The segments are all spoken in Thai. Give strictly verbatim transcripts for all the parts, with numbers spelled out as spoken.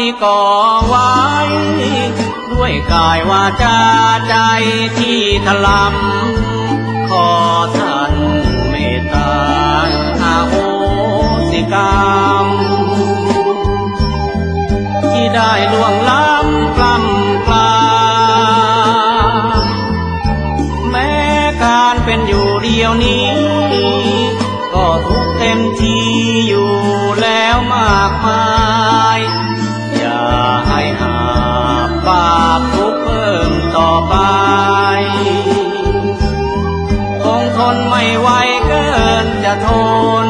ที่ก่อไว้ด้วยกายวาจาใจที่ถลำขอท่านเมตตาอาโหสิกรรมที่ได้ล่วงล้ำกล้ำกลาแม้การเป็นอยู่เดียวนี้ก็ทุกข์เต็มที่อยู่แล้วมากมายอย่าให้หาบาปทุกข์เพิ่มต่อไปคงทนไม่ไหวเกินจะทน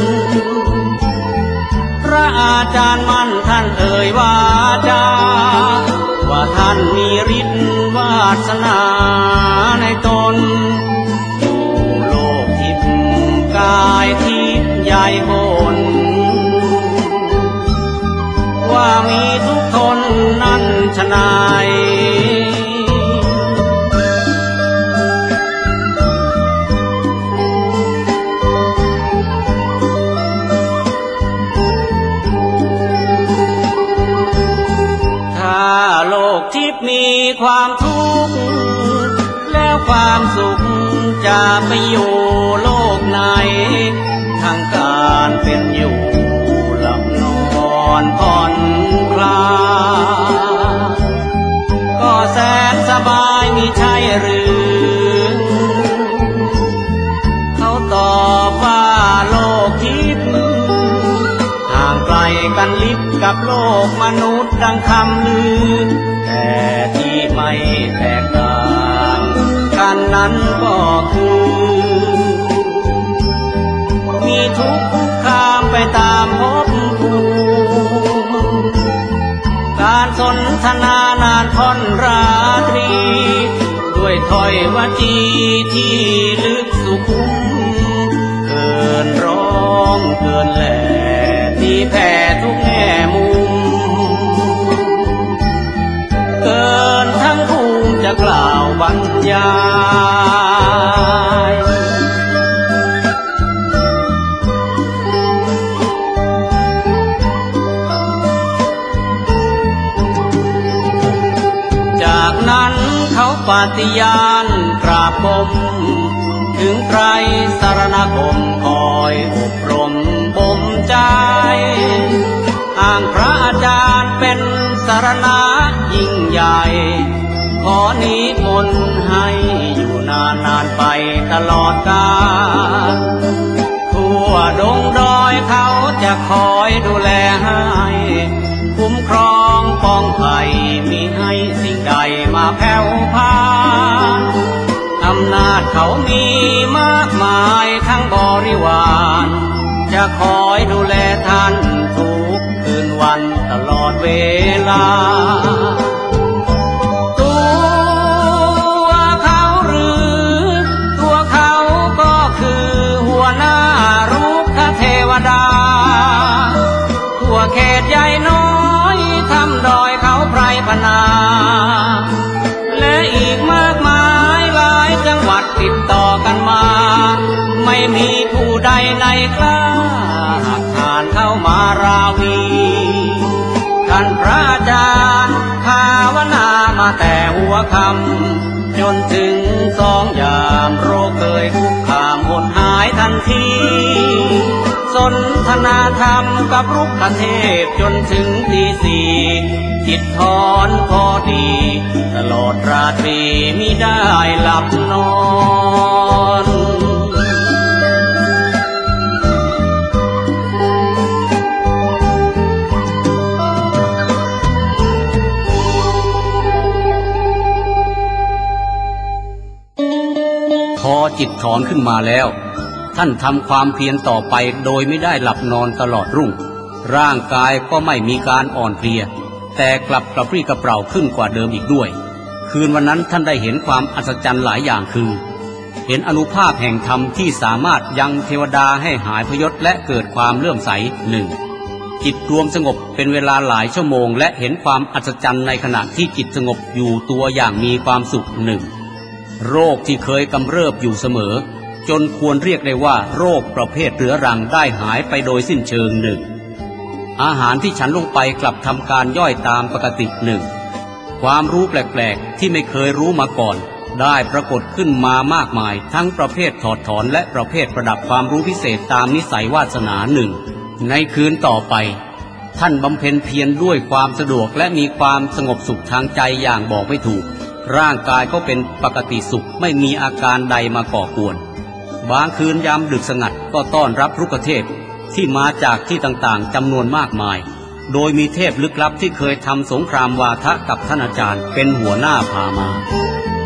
พระอาจารย์มั่นท่านเอ่ยวาจาว่าท่านมีฤทธิ์วาสนาในตนอยู่โลกทิพย์กายทิพย์ใหญ่บนว่ามีทุกคนนั้นฉะนั้นถ้าโลกทิพย์มีความทุกข์แล้วความสุขจะไปอยู่โลกไหนทั้งการเป็นอยู่หลับนอนผ่อนคลายก็แสนสบายมิใช่หรือเขาตอบว่าโลกทิพย์ห่างไกลกันลิบกับโลกมนุษย์ดังคำลือแต่ที่ไม่แตกต่างกันนั้นก็คือมีทุกข์คุกคามไปตามภพภูมิการสนทนานานค่อนราตรีด้วยถ้อยวจีที่ลึกสุขุมเกินร้องเกินแหล่ที่แผ่ทุกแง่มุมเกินทั้งภูมิจะกล่าวบรรยายจากนั้นเขาปฏิญาณกราบก้มถึงไตรสรณคมคอยอบรมบ่มใจอ้างพระอาจารย์เป็นสรณะยิ่งใหญ่ขอนิมนต์ให้อยู่นานนานไปตลอดกาลทั่วดงดอยเขาจะคอยดูแลให้คุ้มครองป้องภัยมิให้สิ่งใดมาแผ่วพานอำนาจเขามีมากมายทั้งบริวารจะคอยดูแลท่านทุกคืนวันตลอดเวลาตัวเขาหรือตัวเขาก็คือหัวหน้ารุกขเทวดาทั่วเขตใหญ่น้อยทำดอยเขาไพรพนาและอีกมากมายหลายจังหวัดติดต่อกันมาไม่มีผู้ใดในกล้าหักหานเข้ามาราวีท่านพระอาจารย์ภาวนามาแต่หัวค่ำจนถึงสองยามโรคเคยคุกคามหมดหายทันทีสนทนาธรรมกับรุกขเทพจนถึงตีสี่จิตถอนพอดีตลอดราตรีมิได้หลับนอนพอจิตถอนขึ้นมาแล้วท่านทำความเพียรต่อไปโดยไม่ได้หลับนอนตลอดรุ่งร่างกายก็ไม่มีการอ่อนเพลียแต่กลับกระปรี้กระเปร่าขึ้นกว่าเดิมอีกด้วยคืนวันนั้นท่านได้เห็นความอัศจรรย์หลายอย่างคือเห็นอานุภาพแห่งธรรมที่สามารถยังเทวดาให้หายพยศและเกิดความเลื่อมใสหนึ่งจิตรวมสงบเป็นเวลาหลายชั่วโมงและเห็นความอัศจรรย์ในขณะที่จิตสงบอยู่ตัวอย่างมีความสุขหนึ่งโรคที่เคยกำเริบอยู่เสมอจนควรเรียกได้ว่าโรคประเภทเรื้อรังได้หายไปโดยสิ้นเชิงหนึ่งอาหารที่ฉันลงไปกลับทำการย่อยตามปกติหนึ่งความรู้แปลกๆที่ไม่เคยรู้มาก่อนได้ปรากฏขึ้นมามากมายทั้งประเภทถอดถอนและประเภทประดับความรู้พิเศษตามนิสัยวาสนาหนึ่งในคืนต่อไปท่านบำเพ็ญเพียรด้วยความสะดวกและมีความสงบสุขทางใจอย่างบอกไม่ถูกร่างกายก็เป็นปกติสุขไม่มีอาการใดมาก่อกวนบางคืนยามดึกสงัดก็ต้อนรับรุกเทพที่มาจากที่ต่างๆจำนวนมากมายโดยมีเทพลึกลับที่เคยทำสงครามวาทะกับท่านอาจารย์เป็นหัวหน้าพามา